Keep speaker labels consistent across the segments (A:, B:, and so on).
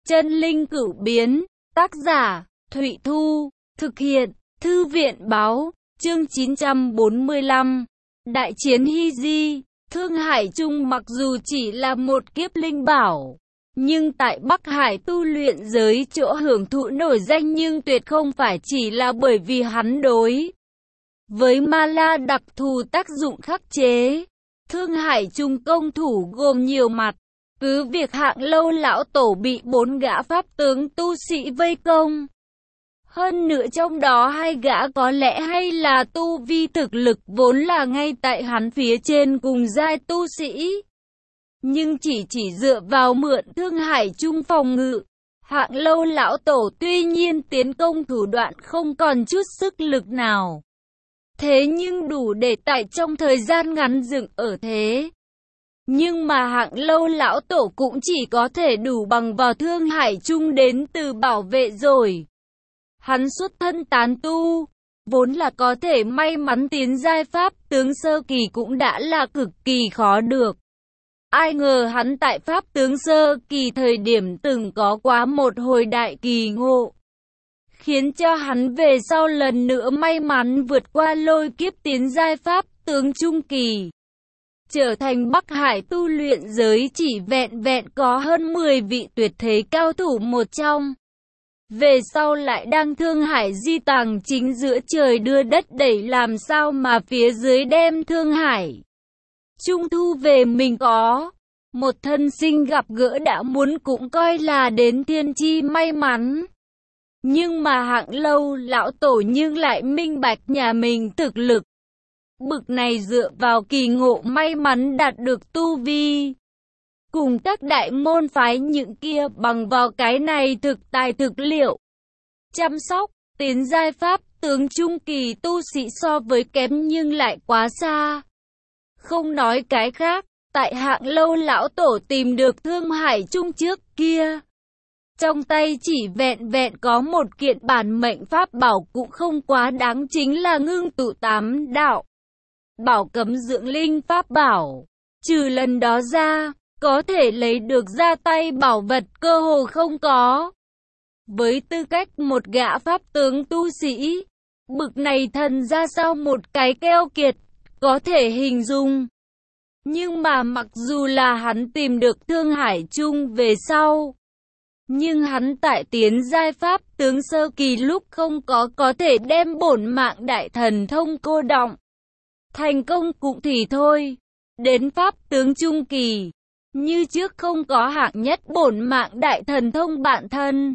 A: Chân linh cửu biến, tác giả, Thụy Thu, thực hiện, Thư viện báo, chương 945. Đại chiến Hy Di, Thương Hải Trung mặc dù chỉ là một kiếp linh bảo, nhưng tại Bắc Hải tu luyện giới chỗ hưởng thụ nổi danh, nhưng tuyệt không phải chỉ là bởi vì hắn đối với ma la đặc thù tác dụng khắc chế. Thương Hải Trung công thủ gồm nhiều mặt. Cứ việc Hạng Lâu lão tổ bị 4 gã pháp tướng tu sĩ vây công, hơn nữa trong đó 2 gã có lẽ hay là tu vi thực lực vốn là ngay tại hắn phía trên cùng giai tu sĩ, nhưng chỉ dựa vào mượn Thương Hải Trung phòng ngự, Hạng Lâu lão tổ tuy nhiên tiến công thủ đoạn không còn chút sức lực nào, thế nhưng đủ để tại trong thời gian ngắn dựng ở thế. Nhưng mà Hạng Lâu lão tổ cũng chỉ có thể đủ bằng vào Thương Hải Trung đến từ bảo vệ rồi. Hắn xuất thân tán tu, vốn là có thể may mắn tiến giai pháp tướng sơ kỳ cũng đã là cực kỳ khó được. Ai ngờ hắn tại pháp tướng sơ kỳ thời điểm từng có quá một hồi đại kỳ ngộ, khiến cho hắn về sau lần nữa may mắn vượt qua lôi kiếp tiến giai pháp tướng trung kỳ, trở thành Bắc Hải tu luyện giới chỉ vẹn vẹn có hơn 10 vị tuyệt thế cao thủ một trong. Về sau lại đang Thương Hải di tàng chính giữa trời đưa đất đẩy, làm sao mà phía dưới đem Thương Hải Trung thu về mình có. Một thân sinh gặp gỡ đã muốn cũng coi là đến thiên chi may mắn. Nhưng mà Hạng Lâu lão tổ nhưng lại minh bạch nhà mình thực lực bực này dựa vào kỳ ngộ may mắn đạt được tu vi cùng các đại môn phái những kia bằng vào cái này thực tài thực liệu chăm sóc, tiến giai pháp tướng trung kỳ tu sĩ so với kém nhưng lại quá xa. Không nói cái khác, tại Hạng Lâu lão tổ tìm được Thương Hải Trung trước kia, trong tay chỉ vẹn vẹn có một kiện bản mệnh pháp bảo cũng không quá đáng, chính là ngưng tụ 8 đạo bảo cấm dưỡng linh pháp bảo. Trừ lần đó ra, có thể lấy được ra tay bảo vật cơ hồ không có. Với tư cách một gã pháp tướng tu sĩ, bực này thần ra sao một cái keo kiệt, có thể hình dung. Nhưng mà mặc dù là hắn tìm được Thương Hải Trung về sau, nhưng hắn tại tiến giai pháp tướng sơ kỳ lúc không có thể đem bổn mạng đại thần thông cô đọng thành công cũng thì thôi. Đến pháp tướng trung kỳ, như trước không có hạng nhất bổn mạng đại thần thông bản thân.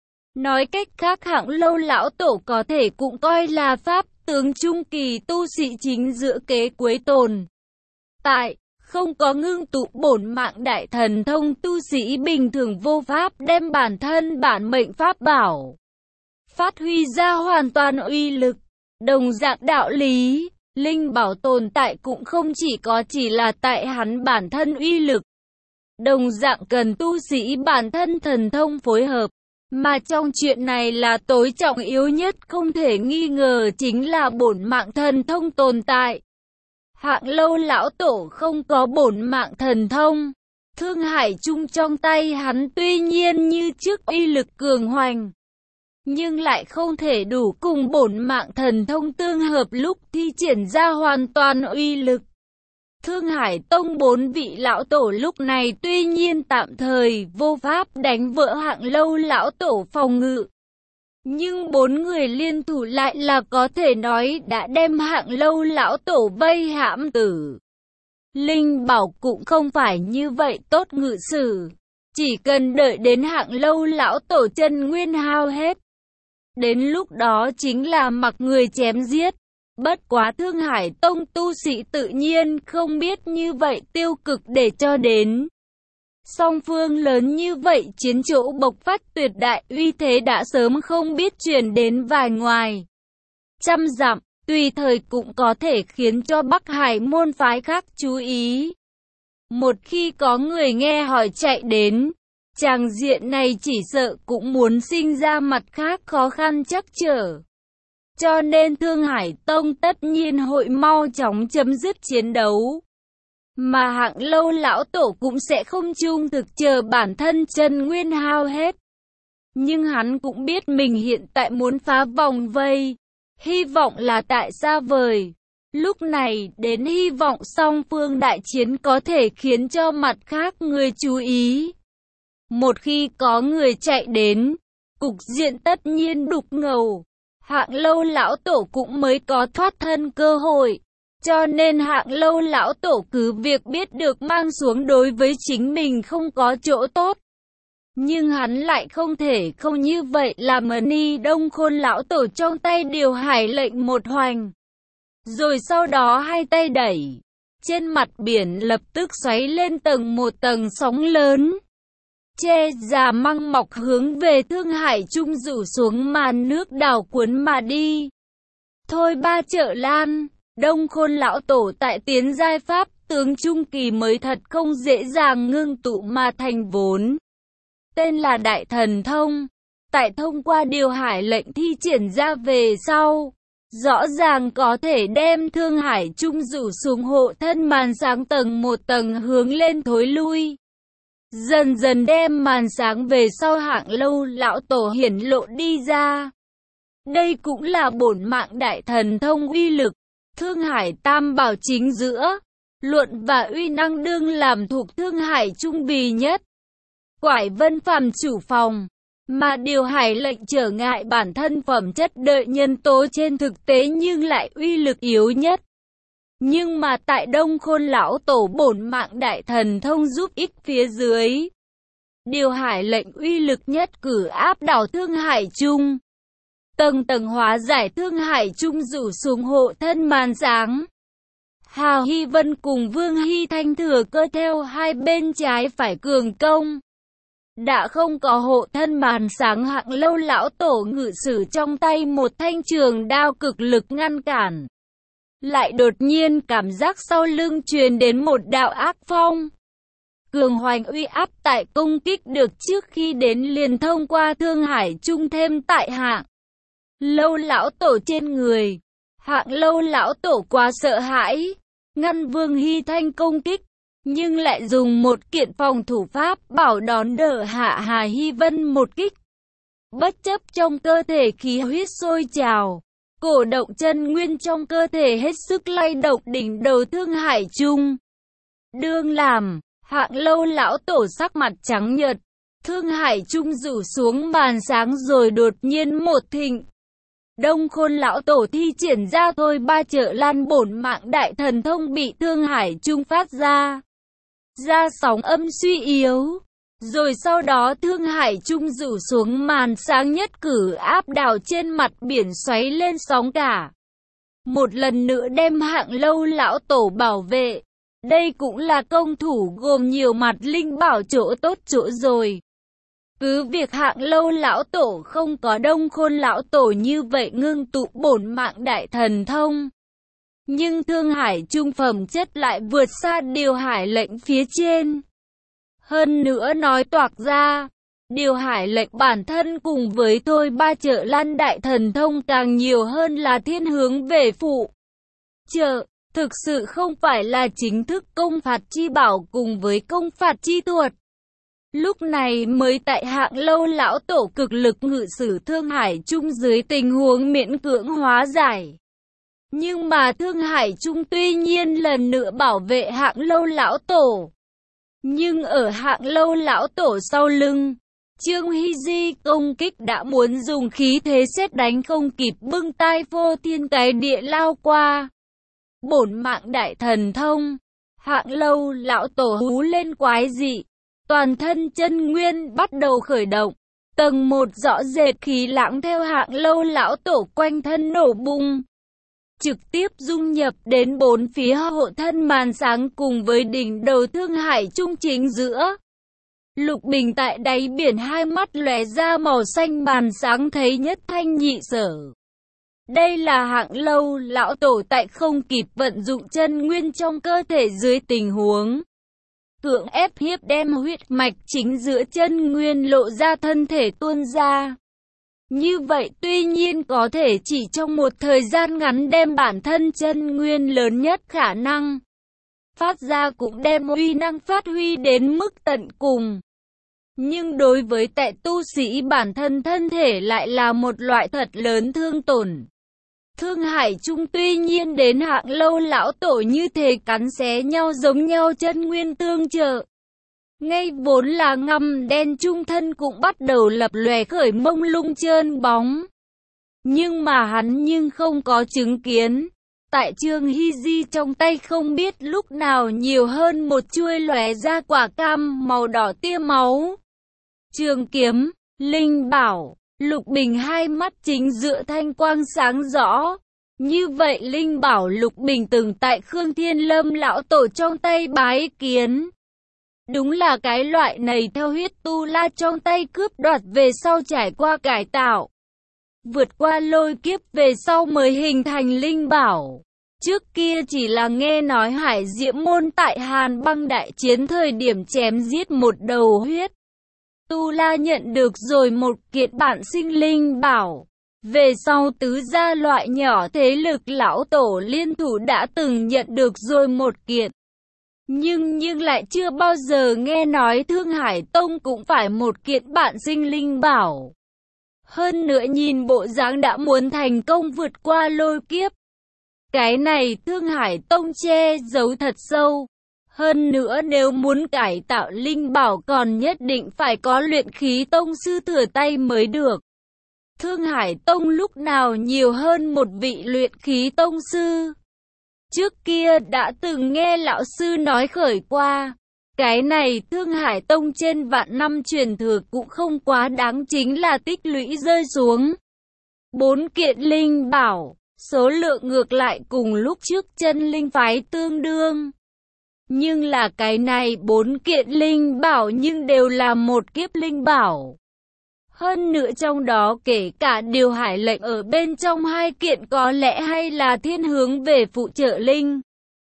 A: Nói cách khác, Hạng Lâu lão tổ có thể cũng coi là pháp tướng trung kỳ tu sĩ chính giữa kế cuối tồn tại. Không có ngưng tụ bổn mạng đại thần thông, tu sĩ bình thường vô pháp đem bản thân bản mệnh pháp bảo phát huy ra hoàn toàn uy lực. Đồng dạng đạo lý, linh bảo tồn tại cũng không chỉ là tại hắn bản thân uy lực, đồng dạng cần tu sĩ bản thân thần thông phối hợp. Mà trong chuyện này là tối trọng yếu nhất không thể nghi ngờ chính là bổn mạng thần thông tồn tại. Hạng Lâu lão tổ không có bổn mạng thần thông. Thương Hải Trung trong tay hắn tuy nhiên như trước uy lực cường hoành, nhưng lại không thể đủ cùng bổn mạng thần thông tương hợp lúc thi triển ra hoàn toàn uy lực. Thương Hải Tông 4 vị lão tổ lúc này tuy nhiên tạm thời vô pháp đánh vỡ Hạng Lâu lão tổ phòng ngự, nhưng 4 người liên thủ lại là có thể nói đã đem Hạng Lâu lão tổ vây hãm tử. Linh bảo cũng không phải như vậy tốt ngự sử, chỉ cần đợi đến Hạng Lâu lão tổ chân nguyên hao hết, đến lúc đó chính là mặc người chém giết. Bất quá Thương Hải Tông tu sĩ tự nhiên không biết như vậy tiêu cực, để cho đến song phương lớn như vậy chiến chỗ bộc phát tuyệt đại uy thế đã sớm không biết truyền đến vài ngoài trăm dặm, tùy thời cũng có thể khiến cho Bắc Hải môn phái khác chú ý. Một khi có người nghe hỏi chạy đến, tràng diện này chỉ sợ cũng muốn sinh ra mặt khác khó khăn trắc trở. Cho nên Thương Hải Tông tất nhiên hội mau chóng chấm dứt chiến đấu. Mà Hạng Lâu lão tổ cũng sẽ không trung thực chờ bản thân chân nguyên hao hết, Nhưng hắn cũng biết mình hiện tại muốn phá vòng vây. Hy vọng là tại xa vời. Lúc này, đến hy vọng song phương đại chiến có thể khiến cho mặt khác người chú ý. Một khi có người chạy đến, cục diện tất nhiên đục ngầu. Hạng Lâu lão tổ cũng mới có thoát thân cơ hội. Cho nên Hạng Lâu lão tổ cứ việc biết được mang xuống đối với chính mình không có chỗ tốt. Nhưng hắn lại không thể không như vậy làm Ni Đông Khôn lão tổ trong tay điều hải lệnh một hoành. Rồi sau đó hai tay đẩy. Trên mặt biển lập tức xoáy lên một tầng sóng lớn. Che già măng mọc hướng về Thương Hải Trung rủ xuống màn nước đảo cuốn mà đi. Thôi ba Trợ Lan, Đông Khôn lão tổ tại tiến giai pháp tướng trung kỳ mới thật không dễ dàng ngưng tụ mà thành vốn. Tên là Đại Thần Thông. Tại thông qua điều hải lệnh thi triển ra về sau, rõ ràng có thể đem Thương Hải Trung rủ xuống hộ thân màn sáng một tầng hướng lên thối lui. Dần dần đem màn sáng về sau Hạng Lâu lão tổ hiển lộ đi ra. Đây cũng là bổn mạng Đại Thần Thông uy lực. Thương Hải Tam Bảo chính giữa, luận và uy năng đương làm thuộc Thương Hải Trung bì nhất. Quải Vân phàm chủ phòng, mà điều hải lệnh trở ngại bản thân phẩm chất đợi nhân tố trên thực tế nhưng lại uy lực yếu nhất. Nhưng mà tại Đông Khôn lão tổ bổn mạng Đại Thần Thông giúp ích phía dưới, điều hải lệnh uy lực nhất cử áp đảo Thương Hải Trung. Tầng tầng hóa giải Thương Hải Trung rủ xuống hộ thân màn sáng. Hào Hy Vân cùng Vương Hy Thanh thừa cơ theo hai bên trái phải cường công. Đã không có hộ thân màn sáng Hạng Lâu lão tổ ngự sử trong tay một thanh trường đao cực lực ngăn cản. Lại đột nhiên cảm giác sau lưng truyền đến một đạo ác phong. Cường hoành uy áp tại công kích được trước khi đến liền thông qua Thương Hải Trung thêm tại Hạng Lâu lão tổ trên người. Hạng Lâu lão tổ quá sợ hãi, ngăn Vương Hy Thanh công kích, nhưng lại dùng một kiện phòng thủ pháp bảo đón đỡ hạ Hà Hy Vân một kích. Bất chấp trong cơ thể khí huyết sôi trào, cổ động chân nguyên trong cơ thể hết sức lay động đỉnh đầu Thương Hải Trung. Đương làm, Hạng Lâu lão tổ sắc mặt trắng nhợt, Thương Hải Trung rủ xuống màn sáng rồi đột nhiên một thịnh. Đông Khôn lão tổ thi triển ra thôi ba Trợ Lan bổn mạng Đại Thần Thông bị Thương Hải Trung phát ra sóng âm suy yếu. Rồi sau đó Thương Hải Trung rủ xuống màn sáng nhất cử áp đảo trên mặt biển xoáy lên sóng cả. Một lần nữa đem Hạng Lâu lão tổ bảo vệ. Đây cũng là công thủ gồm nhiều mặt linh bảo chỗ tốt chỗ rồi. Cứ việc Hạng Lâu lão tổ không có Đông Khôn lão tổ như vậy ngưng tụ bổn mạng Đại Thần Thông. Nhưng Thương Hải Trung phẩm chất lại vượt xa điều hải lệnh phía trên. Hơn nữa nói toạc ra, điều hải lệnh bản thân cùng với thôi ba Trợ Lan Đại Thần Thông càng nhiều hơn là thiên hướng về phụ trợ, thực sự không phải là chính thức công phạt chi bảo cùng với công phạt chi thuật. Lúc này mới tại Hạng Lâu lão tổ cực lực ngự sử Thương Hải Trung dưới tình huống miễn cưỡng hóa giải. Nhưng mà Thương Hải Trung tuy nhiên lần nữa bảo vệ Hạng Lâu lão tổ. Nhưng ở Hạng Lâu lão tổ sau lưng, Trương Hy Di công kích đã muốn dùng khí thế sét đánh không kịp bưng tai vô thiên cái địa lao qua. Bổn mạng Đại Thần Thông, Hạng Lâu lão tổ hú lên quái dị. Toàn thân chân nguyên bắt đầu khởi động. Tầng một rõ rệt khí lãng theo Hạng Lâu lão tổ quanh thân nổ bung. Trực tiếp dung nhập đến bốn phía hộ thân màn sáng cùng với đỉnh đầu Thương Hải Trung chính giữa. Lục Bình tại đáy biển hai mắt lóe ra màu xanh màn sáng thấy nhất thanh nhị sở. Đây là Hạng Lâu lão tổ tại không kịp vận dụng chân nguyên trong cơ thể dưới tình huống cưỡng ép hiếp đem huyết mạch chính giữa chân nguyên lộ ra thân thể tuôn ra. Như vậy tuy nhiên có thể chỉ trong một thời gian ngắn đem bản thân chân nguyên lớn nhất khả năng phát ra cũng đem uy năng phát huy đến mức tận cùng. Nhưng đối với tệ tu sĩ bản thân thân thể lại là một loại thật lớn thương tổn. Thương Hải Trung tuy nhiên đến Hạng Lâu lão tổ như thể cắn xé nhau giống nhau chân nguyên tương trợ. Ngay vốn là ngăm đen trung thân cũng bắt đầu lập lòe khởi mông lung trơn bóng. Nhưng mà hắn không có chứng kiến. Tại Trương Hy Di trong tay không biết lúc nào nhiều hơn một chuôi lóe ra quả cam màu đỏ tia máu. Trường kiếm, linh bảo, Lục Bình hai mắt chính giữa thanh quang sáng rõ. Như vậy linh bảo Lục Bình từng tại Khương Thiên Lâm lão tổ trong tay bái kiến. Đúng là cái loại này theo huyết tu la trong tay cướp đoạt về sau trải qua cải tạo. Vượt qua lôi kiếp về sau mới hình thành linh bảo. Trước kia chỉ là nghe nói Hải Diễm Môn tại Hàn Băng đại chiến thời điểm chém giết một đầu huyết tu la nhận được rồi một kiện bản sinh linh bảo. Về sau tứ gia loại nhỏ thế lực lão tổ liên thủ đã từng nhận được rồi một kiện. Nhưng lại chưa bao giờ nghe nói Thương Hải Tông cũng phải một kiện bản sinh linh bảo. Hơn nữa nhìn bộ dáng đã muốn thành công vượt qua lôi kiếp. Cái này Thương Hải Tông che giấu thật sâu. Hơn nữa nếu muốn cải tạo linh bảo còn nhất định phải có luyện khí tông sư thừa tay mới được. Thương Hải Tông lúc nào nhiều hơn một vị luyện khí tông sư. Trước kia đã từng nghe lão sư nói khởi qua. Cái này Thương Hải Tông trên vạn năm truyền thừa cũng không quá đáng, chính là tích lũy rơi xuống 4 kiện linh bảo, số lượng ngược lại cùng lúc trước chân linh phái tương đương. Nhưng là cái này 4 kiện linh bảo nhưng đều là một kiếp linh bảo. Hơn nữa trong đó kể cả điều hải lệnh ở bên trong 2 kiện có lẽ hay là thiên hướng về phụ trợ linh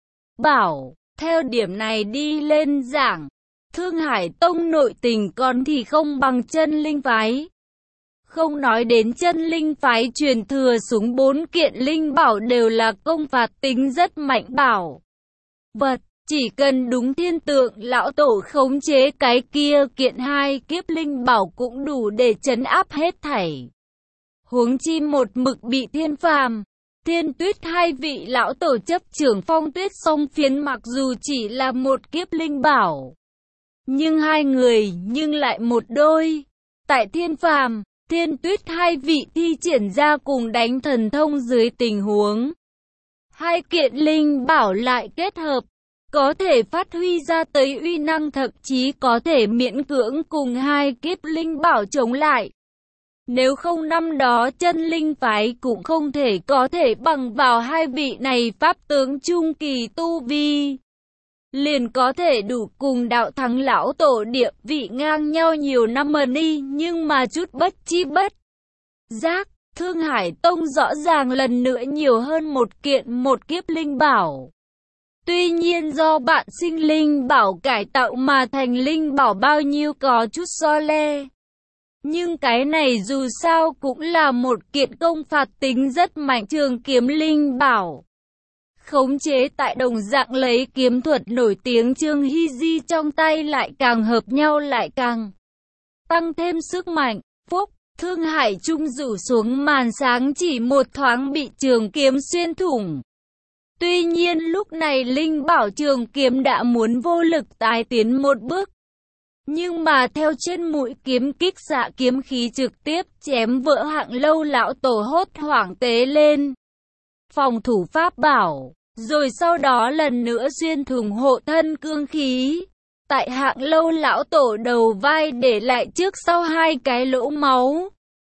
A: bảo. Theo điểm này đi lên giảng, Thương Hải Tông nội tình còn thì không bằng chân linh phái. Không nói đến chân linh phái truyền thừa xuống 4 kiện linh bảo đều là công phạt tính rất mạnh bảo vật. Chỉ cần đúng thiên tượng lão tổ khống chế cái kia kiện 2 kiếp linh bảo cũng đủ để trấn áp hết thảy. Huống chi một mực bị Thiên Phàm, Thiên Tuyết hai vị lão tổ chấp trưởng Phong Tuyết Song Phiến, mặc dù chỉ là một kiếp linh bảo, nhưng hai người nhưng lại một đôi. Tại Thiên Phàm, Thiên Tuyết hai vị thi triển ra cùng đánh thần thông dưới tình huống 2 kiện linh bảo lại kết hợp, có thể phát huy ra tới uy năng, thậm chí có thể miễn cưỡng cùng 2 kiếp linh bảo chống lại. Nếu không năm đó chân linh phái cũng không thể có thể bằng vào 2 vị này pháp tướng trung kỳ tu vi. Liền có thể đủ cùng đạo thắng lão tổ địa vị ngang nhau nhiều năm mà đi, nhưng mà chút bất chi bất giác, Thương Hải Tông rõ ràng lần nữa nhiều hơn một kiện một kiếp linh bảo. Tuy nhiên do bạn sinh linh bảo cải tạo mà thành linh bảo bao nhiêu có chút so le. Nhưng cái này dù sao cũng là một kiện công phạt tính rất mạnh trường kiếm linh bảo. Khống chế tại đồng dạng lấy kiếm thuật nổi tiếng Trương Hy Di trong tay lại càng hợp nhau, lại càng tăng thêm sức mạnh. Phúc, Thương Hải Trung rủ xuống màn sáng chỉ một thoáng bị trường kiếm xuyên thủng. Tuy nhiên lúc này linh bảo trường kiếm đã muốn vô lực tái tiến một bước. Nhưng mà theo trên mũi kiếm kích xạ kiếm khí trực tiếp chém vỡ Hạng Lâu lão tổ, hốt hoảng tế lên phòng thủ pháp bảo, rồi sau đó lần nữa xuyên thủng hộ thân cương khí. Tại Hạng Lâu lão tổ đầu vai để lại trước sau 2 cái lỗ máu.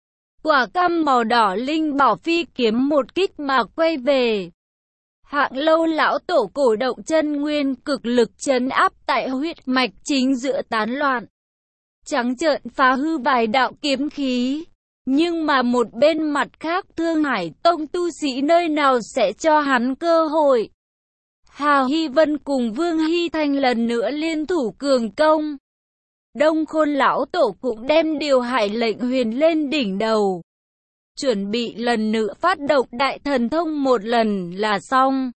A: Quả cam màu đỏ linh bảo phi kiếm một kích mà quay về. Hạng Lâu lão tổ cổ động chân nguyên cực lực trấn áp tại huyết mạch chính giữa tán loạn, trắng trợn phá hư vài đạo kiếm khí. Nhưng mà một bên mặt khác Thương Hải Tông tu sĩ nơi nào sẽ cho hắn cơ hội. Hào Hy Vân cùng Vương Hy Thanh lần nữa liên thủ cường công. Đông Khôn lão tổ cũng đem điều hải lệnh huyền lên đỉnh đầu, chuẩn bị lần nữa phát động đại thần thông một lần là xong.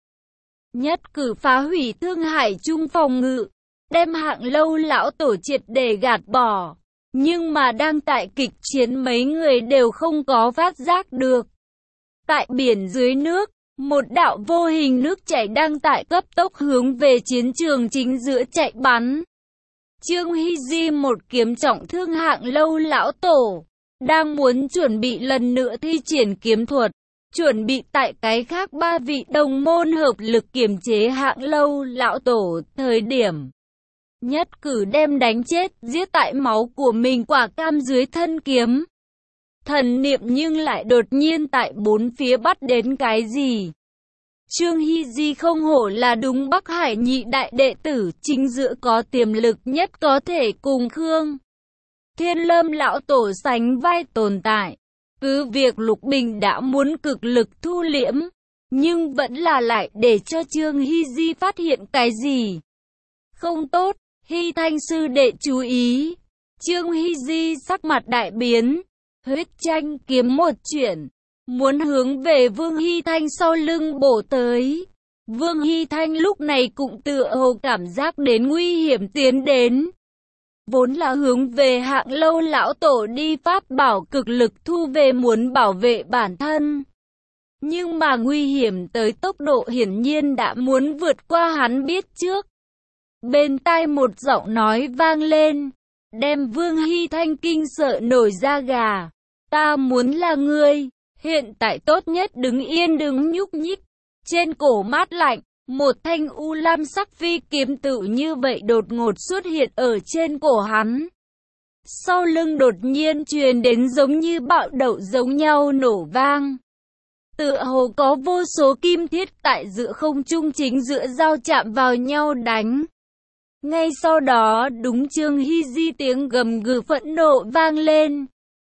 A: Nhất cử phá hủy Thương Hải Trung phòng ngự, đem Hạng Lâu lão tổ triệt để gạt bỏ. Nhưng mà đang tại kịch chiến mấy người đều không có phát giác được. Tại biển dưới nước, một đạo vô hình nước chảy đang tại cấp tốc hướng về chiến trường chính giữa chạy bắn. Trương Hy Di một kiếm trọng thương Hạng Lâu lão tổ, đang muốn chuẩn bị lần nữa thi triển kiếm thuật, chuẩn bị tại cái khác ba vị đồng môn hợp lực kiềm chế Hạng Lâu lão tổ, thời điểm nhất cử đem đánh chết, giết tại máu của mình quả cam dưới thân kiếm. Thần niệm nhưng lại đột nhiên tại bốn phía bắt đến cái gì? Trương Hy Di không hổ là đúng Bắc Hải nhị đại đệ tử, chính giữa có tiềm lực nhất có thể cùng Khương Thiên Lâm lão tổ sánh vai tồn tại. Cứ việc Lục Bình đã muốn cực lực thu liễm, nhưng vẫn là lại để cho Trương Hy Di phát hiện cái gì không tốt. Hy Thanh sư đệ chú ý. Trương Hy Di sắc mặt đại biến, huyết tranh kiếm một chuyển, muốn hướng về Vương Hy Thanh sau lưng bổ tới. Vương Hy Thanh lúc này cũng tựa hồ cảm giác đến nguy hiểm tiến đến. Vốn là hướng về Hạng Lâu lão tổ đi pháp bảo cực lực thu về muốn bảo vệ bản thân. Nhưng mà nguy hiểm tới tốc độ hiển nhiên đã muốn vượt qua hắn biết trước. Bên tai một giọng nói vang lên, đem Vương Hy Thanh kinh sợ nổi da gà. Ta muốn là ngươi, hiện tại tốt nhất đứng yên đừng nhúc nhích. Trên cổ mát lạnh, một thanh u lam sắc phi kiếm tự như vậy đột ngột xuất hiện ở trên cổ hắn. Sau lưng đột nhiên truyền đến giống như bạo đậu giống nhau nổ vang. Tựa hồ có vô số kim thiết tại giữa không trung chính giữa giao chạm vào nhau đánh. Ngay sau đó đúng Trương Hy Di tiếng gầm gừ phẫn nộ vang lên.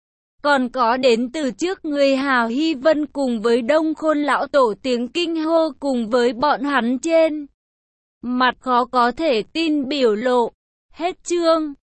A: Còn có đến từ trước người Hào Hy Vân cùng với Đông Khôn lão tổ tiếng kinh hô cùng với bọn hắn trên mặt khó có thể tin biểu lộ. Hết chương.